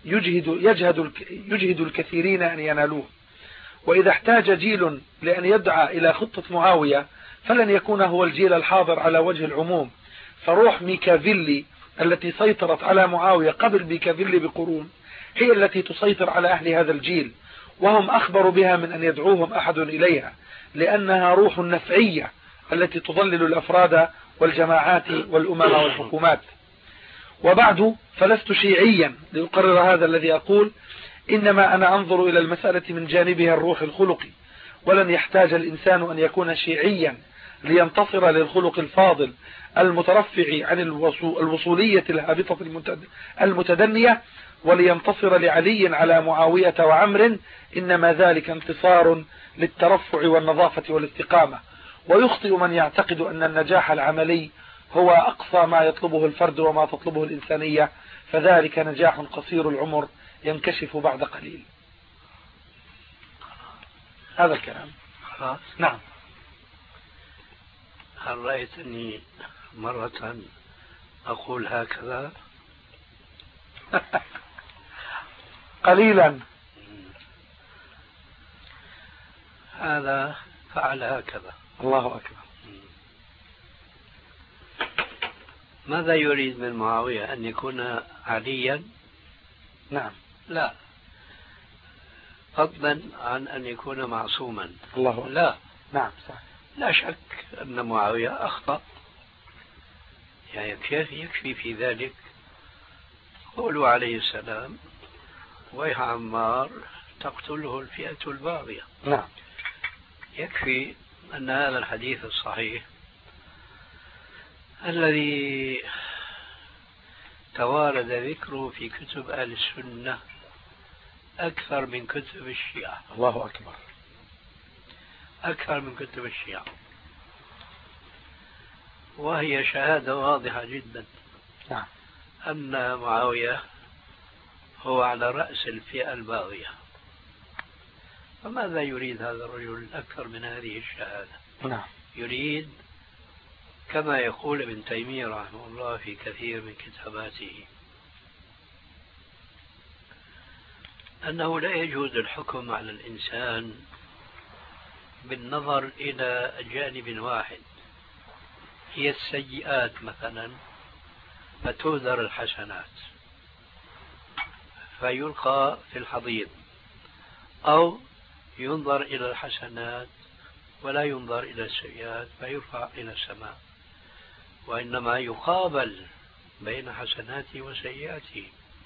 يجهد الكثيرين أن ينالوه. وإذا احتاج جيل لأن يدعى إلى خطة معاوية فلن يكون هو الجيل الحاضر على وجه العموم، فروح ميكافيلي التي سيطرت على معاوية قبل ميكافيلي بقرون هي التي تسيطر على أهل هذا الجيل، وهم أخبر بها من أن يدعوهم أحد إليها، لأنها روح نفعية التي تضلل الأفراد والجماعات والأمم والحكومات. وبعد فلست شيعيا لأقرر هذا الذي أقول، إنما أنا أنظر إلى المسألة من جانبها الروح الخلقي، ولن يحتاج الإنسان أن يكون شيعيا لينتصر للخلق الفاضل المترفع عن الوصولية الهابطة المتدنية، ولينتصر لعلي على معاوية وعمر، إنما ذلك انتصار للترفع والنظافة والاستقامة. ويخطئ من يعتقد أن النجاح العملي هو أقصى ما يطلبه الفرد وما تطلبه الإنسانية، فذلك نجاح قصير العمر ينكشف بعد قليل. هذا الكلام. نعم. هل رأيتني مرة أقول هكذا؟ قليلا. هذا فعل هكذا. الله أكبر. ماذا يريد من معاوية؟ أن يكون عليا؟ نعم. لا، فضلا عن أن يكون معصوما. الله أكبر. لا. نعم صح. لا شك أن معاوية أخطأ، يعني يكفي في ذلك قوله عليه السلام: ويح عمار تقتله الفئة الباغية. نعم. يكفي أن هذا الحديث الصحيح الذي توارد ذكره في كتب أهل السنة أكثر من كتب الشيعة. الله أكبر. أكثر من كتب الشيعة، وهي شهادة واضحة جدا. نعم. أن معاوية هو على رأس الفئة الباغية. فماذا يريد هذا الرجل أكثر من هذه الشهادة؟ نعم. يريد كما يقول ابن تيمية رحمه الله في كثير من كتاباته أنه لا يجوز الحكم على الإنسان بالنظر إلى جانب واحد، هي السيئات مثلا، فتهدر الحسنات فيلقى في الحضيض، أو ينظر إلى الحسنات ولا ينظر إلى السيئات فيرفع إلى السماء، وإنما يقابل بين حسناته وسيئاته،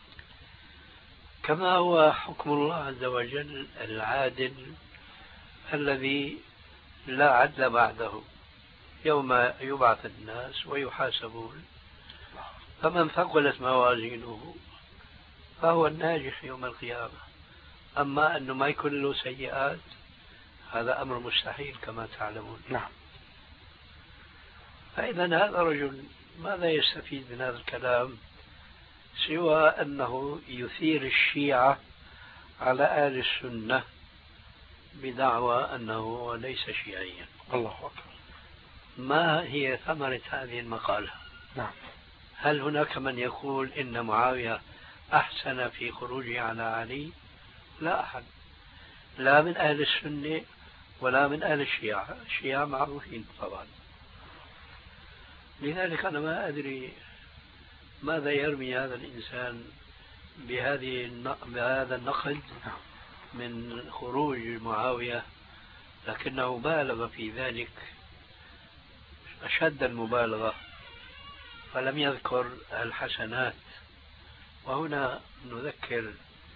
كما هو حكم الله عز وجل العادل الذي لا عدل بعده، يوم يبعث الناس ويحاسبون، فمن ثقلت موازينه فهو الناجح يوم القيامة. أما أنه ما يكون له سيئات هذا أمر مستحيل كما تعلمون. نعم. فإذا هذا رجل ماذا يستفيد من هذا الكلام سوى أنه يثير الشيعة على أهل السنة بدعوى أنه ليس شيعيا. الله أكبر. ما هي ثمرة هذه المقالة؟ نعم. هل هناك من يقول إن معاوية أحسن في خروجه على علي؟ لا أحد، لا من أهل السنة ولا من أهل الشيعة. الشيعة معروفين طبعا. لذلك أنا ما أدري ماذا يرمي هذا الإنسان بهذا النقد من خروج معاوية، لكنه بالغ في ذلك أشد المبالغة، فلم يذكر الحسنات. وهنا نذكر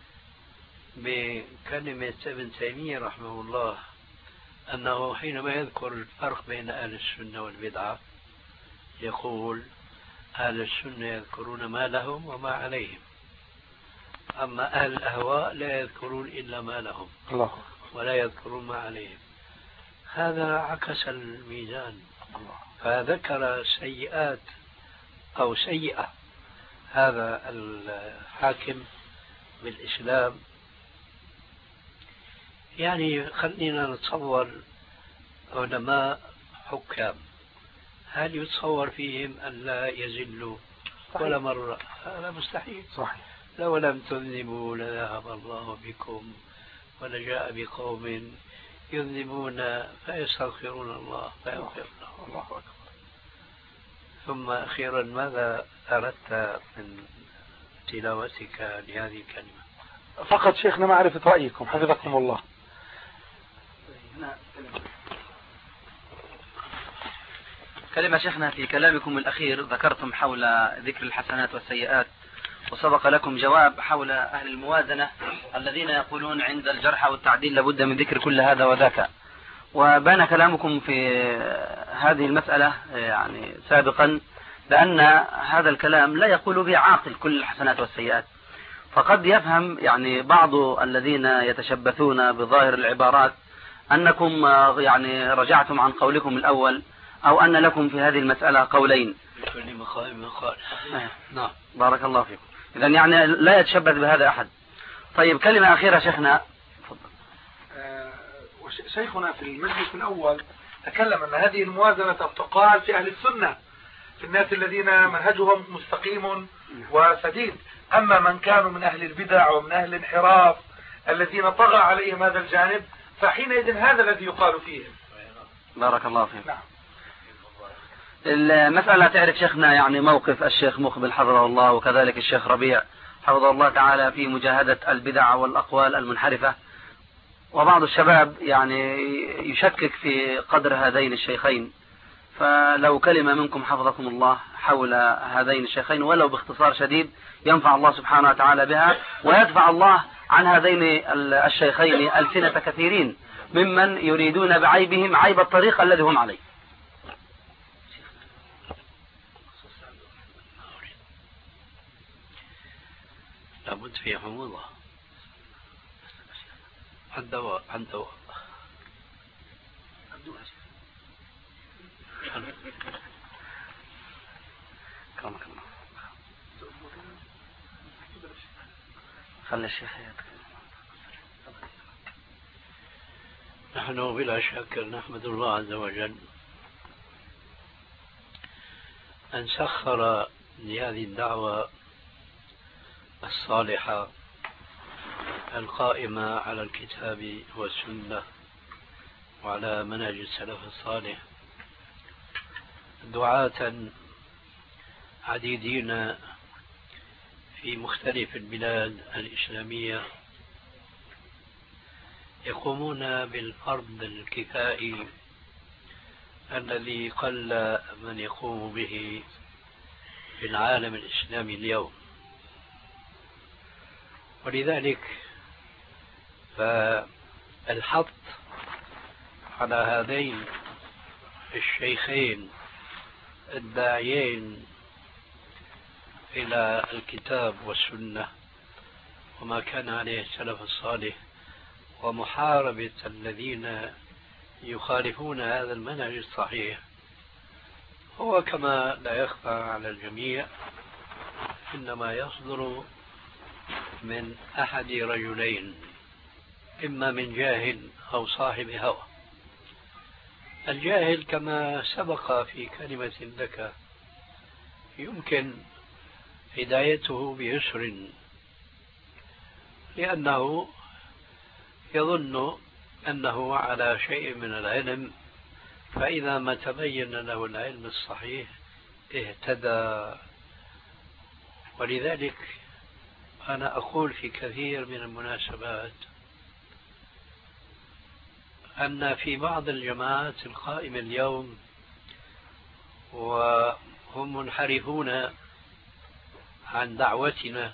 بكلمة ابن تيمية رحمه الله أنه حينما يذكر الفرق بين أهل السنة والبدعة يقول: أهل السنة يذكرون ما لهم وما عليهم، أما أهل الأهواء لا يذكرون إلا ما لهم ولا يذكرون ما عليهم. هذا عكس الميزان، فذكر سيئات أو سيئة هذا الحاكم بالإسلام. يعني خلينا نتصور علماء حكام، هل يتصور فيهم أن لا يزلوا ولا مرة؟ هذا مستحيل. صحيح. لو لم تذنبوا لذهب الله بكم ولجاء بقوم يذنبون فيستغفرون الله فيغفر لهم. الله أكبر. ثم أخيرا، ماذا أردت من تلاوتك لهذه الكلمة؟ فقط شيخنا معرفة رأيكم حفظكم الله. كلمة شيخنا، في كلامكم الأخير ذكرتم حول ذكر الحسنات والسيئات، وسبق لكم جواب حول أهل الموازنة الذين يقولون عند الجرح والتعديل لابد من ذكر كل هذا وذاك. وبان كلامكم في هذه المسألة يعني سابقا بأن هذا الكلام لا يقول به عاقل كل الحسنات والسيئات، فقد يفهم يعني بعض الذين يتشبثون بظاهر العبارات أنكم يعني رجعتم عن قولكم الأول، أو أن لكم في هذه المسألة قولين. لكل مقام مقال. نعم بارك الله فيكم. إذن يعني لا يتشبث بهذا أحد. طيب كلمة أخيرة شيخنا. شيخنا في المجلس الأول تكلم أن هذه الموازنة تقال في أهل السنة، في الناس الذين منهجهم مستقيم وسديد. أما من كانوا من أهل البدع ومن أهل الانحراف الذين طغى عليهم هذا الجانب، فحينئذ هذا الذي يقال فيهم. بارك الله فيك. نعم. المسألة تعرف شيخنا يعني موقف الشيخ مقبل حفظه الله وكذلك الشيخ ربيع حفظه الله تعالى في مجاهدة البدع والأقوال المنحرفة، وبعض الشباب يعني يشكك في قدر هذين الشيخين، فلو كلمة منكم حفظكم الله حول هذين الشيخين ولو باختصار شديد ينفع الله سبحانه وتعالى بها، ويدفع الله عن هذين الشيخين ألسنة كثيرين ممن يريدون بعيبهم عيب الطريق الذي هم عليه. لابد في حموضة عن دواء كرمك الله. خلي الشيخ نحن بلا شك نحمد الله عز وجل أن سخر لهذه الدعوة الصالحة القائمة على الكتاب والسنة وعلى منهج السلف الصالح دعاة عديدين في مختلف البلاد الإسلامية يقومون بالفرض الكفائي الذي قل من يقوم به في العالم الإسلامي اليوم. ولذلك فالحط على هذين الشيخين الداعيين إلى الكتاب والسنة وما كان عليه السلف الصالح ومحاربة الذين يخالفون هذا المنهج الصحيح هو كما لا يخفى على الجميع إنما يصدر من أحد رجلين، إما من جاهل أو صاحب هوى. الجاهل كما سبق في كلمة لك يمكن هدايته بيسر، لأنه يظن أنه على شيء من العلم، فإذا ما تبين له العلم الصحيح اهتدى. ولذلك أنا أقول في كثير من المناسبات أن في بعض الجماعات القائمة اليوم وهم منحرفون عن دعوتنا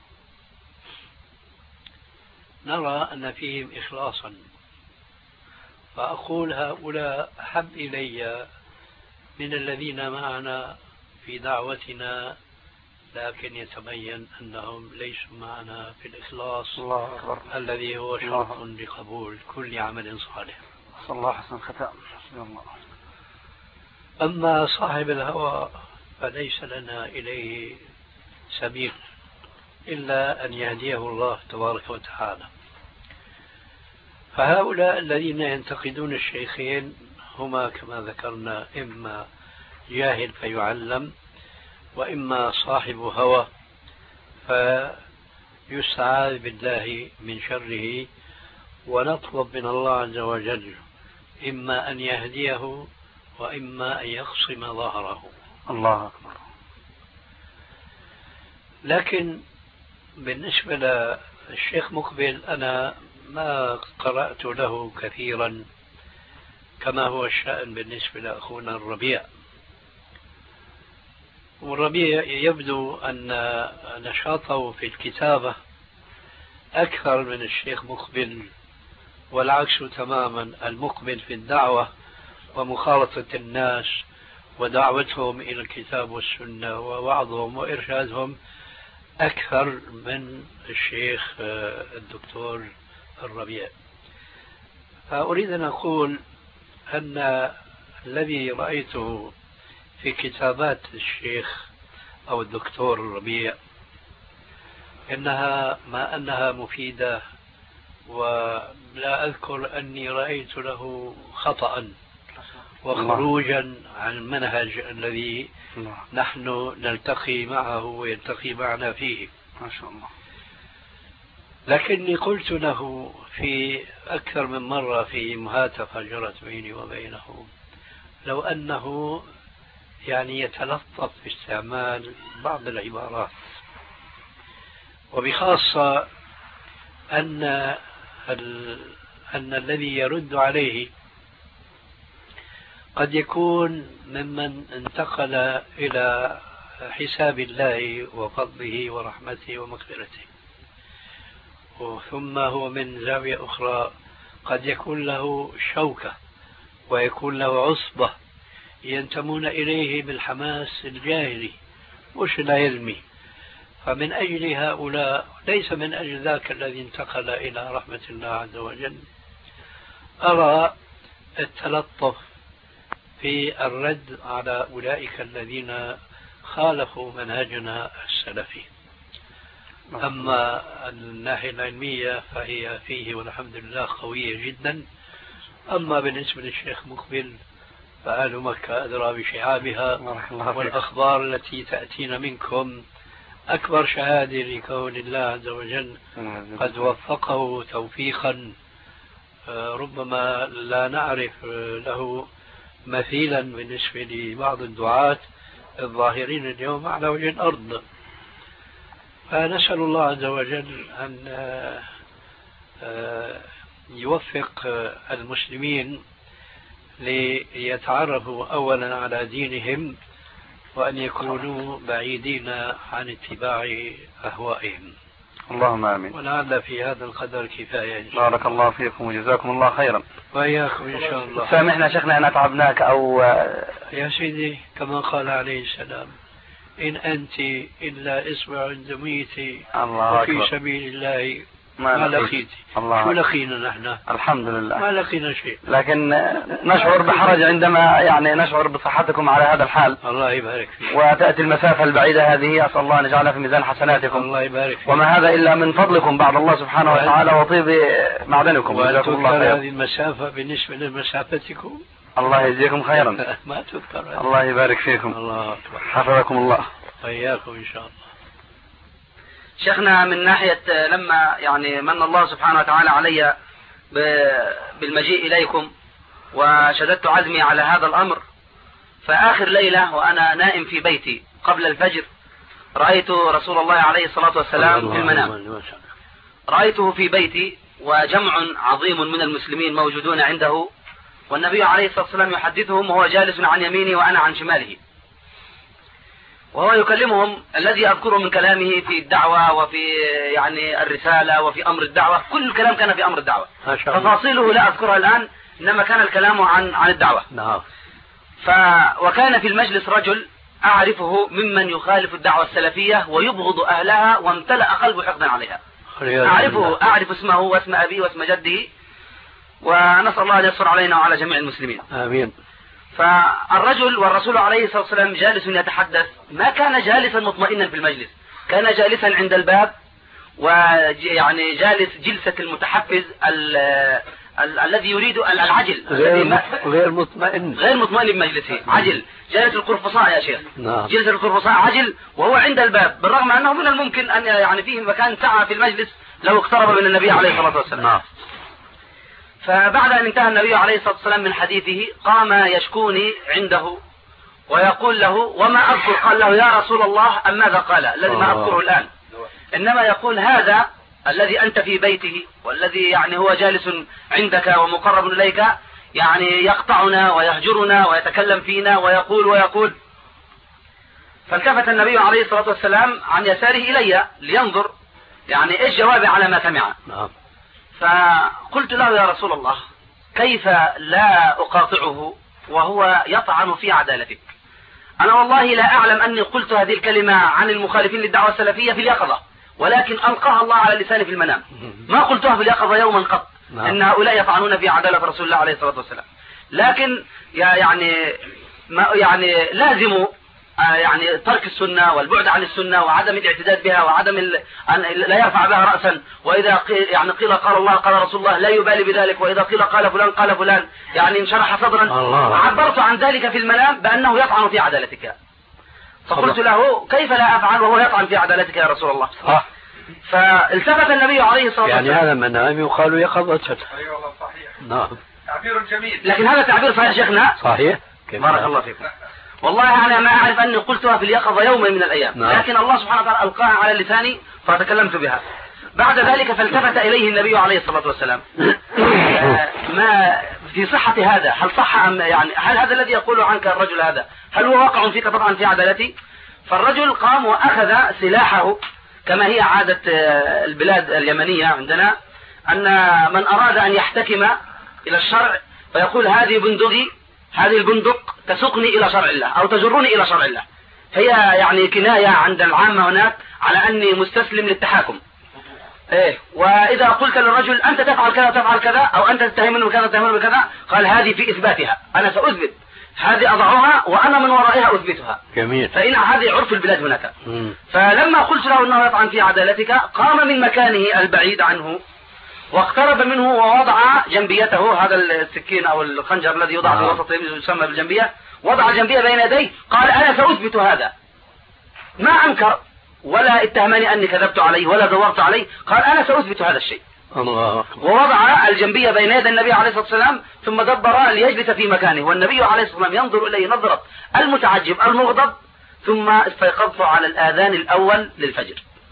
نرى أن فيهم إخلاصا، فأقول هؤلاء أحب إلي من الذين معنا في دعوتنا لكن يتبين أنهم ليسوا معنا في الإخلاص الذي هو شرط لقبول كل عمل صالح. صلى الله حسن ختام. أما صاحب الهوى فليس لنا إليه سبيل إلا أن يهديه الله تبارك وتعالى. فهؤلاء الذين ينتقدون الشيخين هما كما ذكرنا إما جاهل فيعلم، وإما صاحب هوى فيستعاذ بالله من شره، ونطلب من الله عز وجل إما أن يهديه وإما أن يقصم ظهره. الله أكبر. لكن بالنسبة للشيخ مقبل أنا ما قرأت له كثيرا كما هو الشأن بالنسبة لأخونا الربيع. والربيع يبدو أن نشاطه في الكتابة أكثر من الشيخ مقبل، والعكس تماما، المقبل في الدعوة ومخالطة الناس ودعوتهم إلى الكتاب والسنة ووعظهم وإرشادهم أكثر من الشيخ الدكتور الربيع. فأريد أن أقول أن الذي رأيته في كتابات الشيخ أو الدكتور الربيع إنها ما أنها مفيدة، ولا أذكر أني رأيت له خطأ وخروجا عن المنهج الذي نحن نلتقي معه ويلتقي معنا فيه ما شاء الله. لكني قلت له في أكثر من مرة في مهاتفة جرت بيني وبينه لو أنه يعني يتلطف في استعمال بعض العبارات، وبخاصة أن الذي يرد عليه قد يكون ممن انتقل إلى حساب الله وفضله ورحمته ومغفرته، ثم هو من زاوية أخرى قد يكون له شوكة ويكون له عصبة ينتمون إليه بالحماس الجاهلي مش العلمي. فمن أجل هؤلاء ليس من أجل ذاك الذي انتقل إلى رحمة الله عز وجل أرى التلطف في الرد على أولئك الذين خالفوا منهجنا السلفي. أما الناحية العلمية فهي فيه والحمد لله قوية جدا. أما بالنسبة للشيخ مقبل فأهل مكة أدرى بشعابها، والأخبار التي تأتينا منكم أكبر شهادة لكون الله عز وجل قد وفقه توفيقا ربما لا نعرف له مثيلا بالنسبة لبعض الدعاة الظاهرين اليوم على وجه الأرض. فنسأل الله عز وجل أن يوفق المسلمين ليتعرفوا أولا على دينهم وأن يكونوا بعيدين عن اتباع أهوائهم. اللهم آمين. ولعل في هذا القدر كفاية. بارك الله فيكم وجزاكم الله خيرا. وإياكم إن شاء الله. سامحنا شيخنا أن أتعبناك أو يا سيدي كما قال عليه السلام إن أنت إلا إصبع عند ميتي وفي سبيل الله ما لقيتي. شو لقينا نحن؟ الحمد لله ما لقينا شيء، لكن نشعر بحرج عندما يعني نشعر بصحتكم على هذا الحال. الله يبارك فيك. وتأتي المسافة البعيدة هذه، أسأل الله أن يجعلها في ميزان حسناتكم. الله يبارك فيك. وما هذا إلا من فضلكم بعد الله سبحانه وتعالى وطيب معدنكم. وجزاكم الله خيرا. هذه المسافة بالنسبة لمسافتكم الله يجزيكم خيرا. ما تذكر. الله يبارك فيكم. الله أكبر. حفظكم الله. وإياكم إن شاء الله. شيخنا من ناحية لما يعني من الله سبحانه وتعالى علي بالمجيء إليكم وشددت عزمي على هذا الأمر، فآخر ليلة وأنا نائم في بيتي قبل الفجر رأيت رسول الله عليه الصلاة والسلام في المنام. رأيته في بيتي وجمع عظيم من المسلمين موجودون عنده، والنبي عليه الصلاة والسلام يحدثهم وهو جالس عن يمينه وأنا عن شماله، وهو يكلمهم. الذي أذكره من كلامه في الدعوة وفي يعني الرسالة وفي أمر الدعوة، كل الكلام كان في أمر الدعوة، تفاصيله لا أذكرها الآن، إنما كان الكلام عن الدعوة. نعم. وكان في المجلس رجل أعرفه ممن يخالف الدعوة السلفية ويبغض أهلها وامتلأ قلبه حقدا عليها. أعرف اسمه واسم أبيه واسم جده، ونسأل الله أن يستر علينا وعلى جميع المسلمين. آمين. فالرجل والرسول عليه الصلاة والسلام جالس يتحدث، ما كان جالسا مطمئنا في المجلس، كان جالسا عند الباب، ويعني جالس جلسة المتحفز الذي يريد العجل، غير مطمئن بمجلسه، عجل، جالس القرفصاء يا شيخ. نعم. جلس القرفصاء عجل وهو عند الباب، بالرغم أنه من الممكن أن يعني فيه مكان سعة في المجلس لو اقترب من النبي عليه الصلاة والسلام. نعم. فبعد أن انتهى النبي عليه الصلاة والسلام من حديثه قام يشكوني عنده ويقول له وما أذكر، قال له يا رسول الله أم ماذا قال الذي ما أذكره الآن، إنما يقول هذا الذي أنت في بيته والذي يعني هو جالس عندك ومقرب إليك يعني يقطعنا ويهجرنا ويتكلم فينا ويقول. فالتفت النبي عليه الصلاة والسلام عن يساره إلي لينظر يعني إيش جوابي على ما سمع. فقلت له يا رسول الله كيف لا أقاطعه وهو يطعن في عدالتك؟ أنا والله لا أعلم أني قلت هذه الكلمة عن المخالفين للدعوة السلفية في اليقظة، ولكن ألقاها الله على لساني في المنام، ما قلتها في اليقظة يوما قط إن هؤلاء يطعنون في عدالة رسول الله عليه الصلاة والسلام. لكن يعني لازم يعني ترك السنة والبعد عن السنة وعدم الاعتداد بها وعدم أن لا يرفع بها رأسا، وإذا قيل قال الله قال رسول الله لا يبالي بذلك، وإذا قيل قال فلان قال فلان يعني انشرح صدرا. عبرت عن ذلك في المنام بأنه يطعن في عدالتك، فقلت له كيف لا أفعل وهو يطعن في عدالتك يا رسول الله؟ فالتفت النبي عليه الصلاة والسلام، يعني هذا منام يقال يقظة. أي والله صحيح. نعم تعبير جميل. لكن هذا تعبير صحيح شيخنا. صحيح. بارك الله فيكم. والله أنا ما أعرف أني قلتها في اليقظة يوما من الأيام، لكن الله سبحانه وتعالى ألقاها على لساني فتكلمت بها. بعد ذلك فالتفت إليه النبي عليه الصلاة والسلام ما في صحة هذا؟ هل صح أم يعني هل هذا الذي يقول عنك الرجل هذا هل هو واقع فيك طبعا في عدالتي؟ فالرجل قام وأخذ سلاحه كما هي عادة البلاد اليمنية عندنا، أن من أراد أن يحتكم إلى الشرع فيقول هذه بندقي، هذه البندق تسوقني إلى شرع الله أو تجرني إلى شرع الله. هي يعني كناية عند العامة هناك على أني مستسلم للتحاكم. وإذا قلت للرجل أنت تفعل كذا تفعل كذا أو أنت تتهمني بكذا تتهمني بكذا، قال هذه في إثباتها، أنا سأثبت هذه أضعها وأنا من ورائها أثبتها. جميل. فإن هذه عرف البلاد هناك. فلما قلت له أنه يطعن في عدالتك قام من مكانه البعيد عنه واقترب منه ووضع جنبيته، هذا السكين أو الخنجر الذي يوضع في وسط يسمى بالجنبية، وضع الجنبية بين يديه، قال أنا سأثبت هذا. ما أنكر ولا اتهمني أني كذبت عليه ولا دورت عليه، قال أنا سأثبت هذا الشيء. الله. ووضع الجنبية بين يدي النبي عليه الصلاة والسلام ثم دبر ليجلس في مكانه، والنبي عليه الصلاة والسلام ينظر إليه نظرة المتعجب المغضب، ثم استيقظت على الآذان الأول للفجر.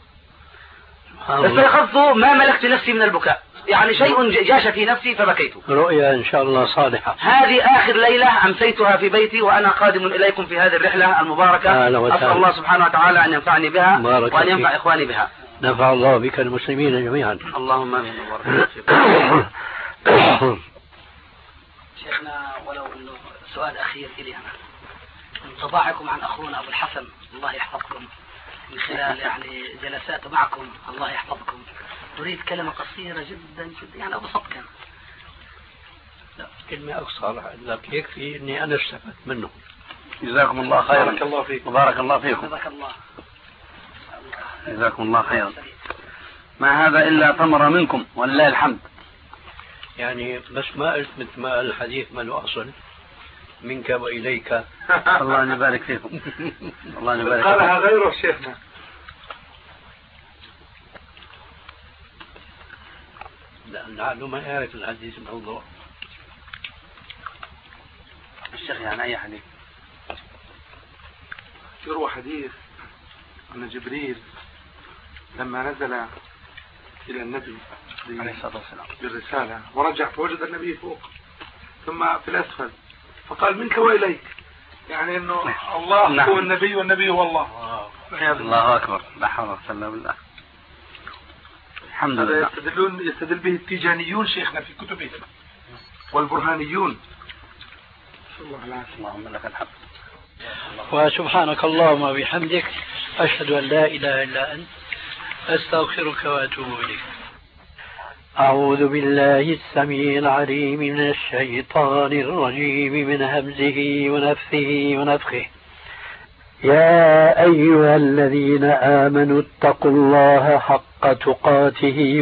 استيقظت ما ملكت نفسي من البكاء، يعني شيء جاش في نفسي فبكيت. رؤيا إن شاء الله صالحة. هذه آخر ليلة أمسيتها في بيتي وأنا قادم إليكم في هذه الرحلة المباركة. أسأل الله سبحانه وتعالى أن ينفعني بها وأن ينفع إخواني بها. نفع الله بك المسلمين جميعا. اللهم آمين. شيخنا ولو إنه سؤال أخير إلي أنا، انطباعكم عن أخونا أبو الحسن الله يحفظكم من خلال يعني جلسات معكم الله يحفظكم، أريد كلمة قصيرة جدا جدا يعني أبسط كان. لا كلمة أقصر لك يكفي إني أنا استفدت منه. جزاكم الله خيرا. بارك الله فيكم. بارك الله فيكم. جزاك الله. جزاكم الله خيرا. ما هذا إلا ثمرة منكم ولله الحمد. يعني بس ما قلت مثل ما الحديث ما له أصل، منك وإليك. الله يبارك فيكم. الله يبارك فيكم. قالها غيره شيخنا. لأنه ما يعرف الحديث الموضوع. الشيخ يعني أي حديث؟ يروى حديث أن جبريل لما نزل إلى النبي عليه الصلاة والسلام بالرسالة ورجع فوجد النبي فوق ثم في الأسفل فقال منك وإليك، يعني أنه الله هو النبي والنبي هو الله. الله أكبر. لا حول ولا قوة إلا بالله. الحمد لله. يستدل به التيجانيون شيخنا في كتبهم والبرهانيون. اللهم لك الحمد. وسبحانك اللهم وبحمدك أشهد أن لا إله إلا أنت أستغفرك وأتوب إليك. أعوذ بالله السميع العليم من الشيطان الرجيم من همزه ونفثه ونفخه. يا أيها الذين آمنوا اتقوا الله حق تقاته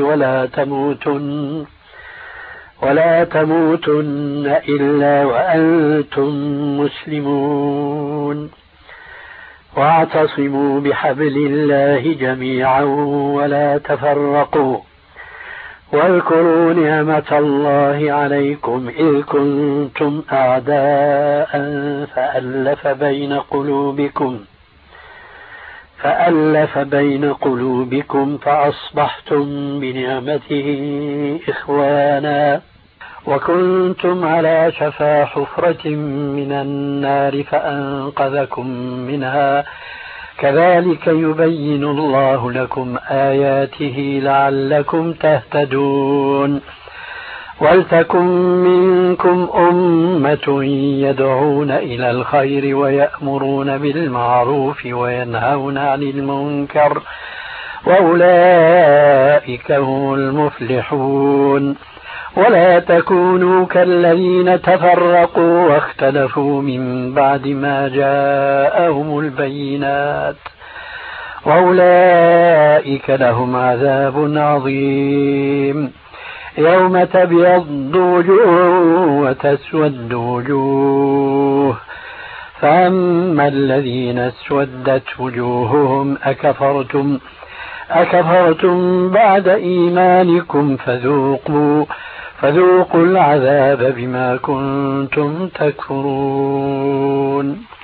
ولا تموتن إلا وأنتم مسلمون، واعتصموا بحبل الله جميعا ولا تفرقوا، واذكروا نعمة الله عليكم إذ كنتم أعداء فألف بين قلوبكم فأصبحتم بنعمته إخوانا، وكنتم على شفا حفرة من النار فأنقذكم منها كذلك يبين الله لكم آياته لعلكم تهتدون ولتكن منكم أمة يدعون إلى الخير ويأمرون بالمعروف وينهون عن المنكر وأولئك هم المفلحون ولا تكونوا كالذين تفرقوا واختلفوا من بعد ما جاءهم البينات وأولئك لهم عذاب عظيم يوم تبيض وجوه وتسود وجوه فأما الذين اسودت وجوههم أكفرتم بعد إيمانكم فذوقوا العذاب بما كنتم تكفرون.